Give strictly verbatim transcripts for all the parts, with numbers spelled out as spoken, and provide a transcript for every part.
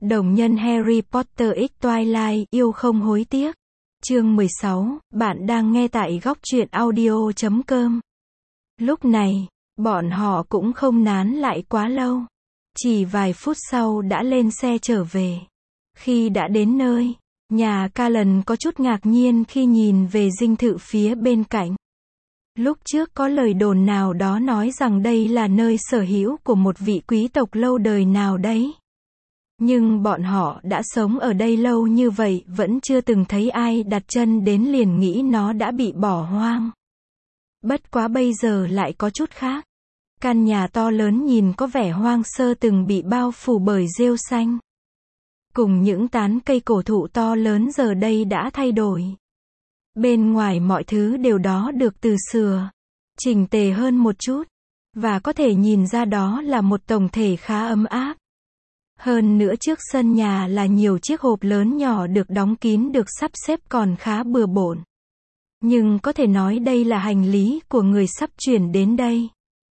Đồng nhân Harry Potter X Twilight, yêu không hối tiếc. Chương mười sáu, bạn đang nghe tại góc truyện audio chấm com. Lúc này, bọn họ cũng không nán lại quá lâu. Chỉ vài phút sau đã lên xe trở về. Khi đã đến nơi, nhà Callan có chút ngạc nhiên khi nhìn về dinh thự phía bên cạnh. Lúc trước có lời đồn nào đó nói rằng đây là nơi sở hữu của một vị quý tộc lâu đời nào đấy. Nhưng bọn họ đã sống ở đây lâu như vậy vẫn chưa từng thấy ai đặt chân đến liền nghĩ nó đã bị bỏ hoang. Bất quá bây giờ lại có chút khác. Căn nhà to lớn nhìn có vẻ hoang sơ từng bị bao phủ bởi rêu xanh. Cùng những tán cây cổ thụ to lớn giờ đây đã thay đổi. Bên ngoài mọi thứ đều đó được từ sửa, chỉnh tề hơn một chút. Và có thể nhìn ra đó là một tổng thể khá ấm áp. Hơn nữa trước sân nhà là nhiều chiếc hộp lớn nhỏ được đóng kín được sắp xếp còn khá bừa bộn. Nhưng có thể nói đây là hành lý của người sắp chuyển đến đây.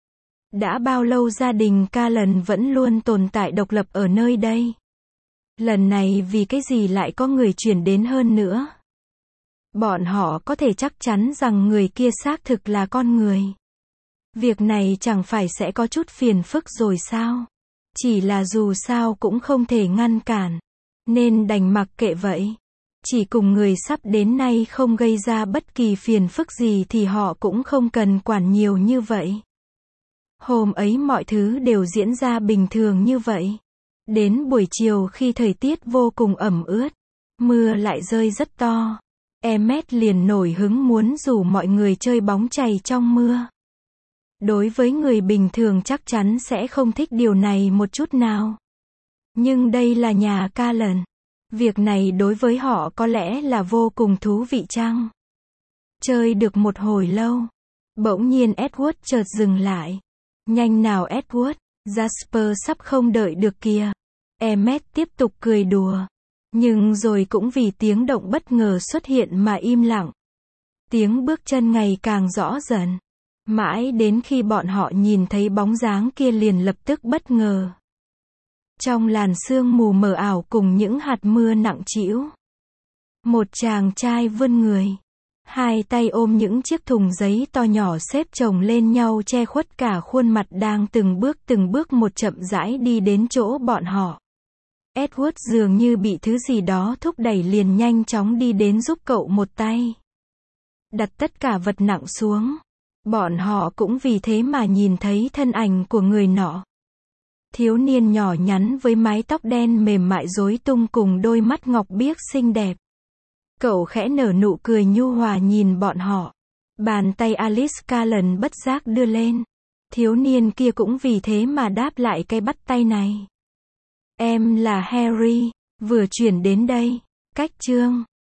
Đã bao lâu gia đình Callan vẫn luôn tồn tại độc lập ở nơi đây. Lần này vì cái gì lại có người chuyển đến hơn nữa. Bọn họ có thể chắc chắn rằng người kia xác thực là con người. Việc này chẳng phải sẽ có chút phiền phức rồi sao? Chỉ là dù sao cũng không thể ngăn cản. Nên đành mặc kệ vậy. Chỉ cùng người sắp đến nay không gây ra bất kỳ phiền phức gì thì họ cũng không cần quản nhiều như vậy. Hôm ấy mọi thứ đều diễn ra bình thường như vậy. Đến buổi chiều khi thời tiết vô cùng ẩm ướt, mưa lại rơi rất to. Emmet liền nổi hứng muốn rủ mọi người chơi bóng chày trong mưa. Đối với người bình thường chắc chắn sẽ không thích điều này một chút nào. Nhưng đây là nhà Callan. Việc này đối với họ có lẽ là vô cùng thú vị chăng? Chơi được một hồi lâu. Bỗng nhiên Edward chợt dừng lại. Nhanh nào Edward, Jasper sắp không đợi được kìa. Emmet tiếp tục cười đùa. Nhưng rồi cũng vì tiếng động bất ngờ xuất hiện mà im lặng. Tiếng bước chân ngày càng rõ dần. Mãi đến khi bọn họ nhìn thấy bóng dáng kia liền lập tức bất ngờ. Trong làn sương mù mờ ảo cùng những hạt mưa nặng trĩu. Một chàng trai vươn người. Hai tay ôm những chiếc thùng giấy to nhỏ xếp chồng lên nhau che khuất cả khuôn mặt đang từng bước từng bước một chậm rãi đi đến chỗ bọn họ. Edward dường như bị thứ gì đó thúc đẩy liền nhanh chóng đi đến giúp cậu một tay. Đặt tất cả vật nặng xuống. Bọn họ cũng vì thế mà nhìn thấy thân ảnh của người nọ. Thiếu niên nhỏ nhắn với mái tóc đen mềm mại rối tung cùng đôi mắt ngọc biếc xinh đẹp. Cậu khẽ nở nụ cười nhu hòa nhìn bọn họ. Bàn tay Alice Callan bất giác đưa lên. Thiếu niên kia cũng vì thế mà đáp lại cái bắt tay này. Em là Harry, vừa chuyển đến đây. Cách chương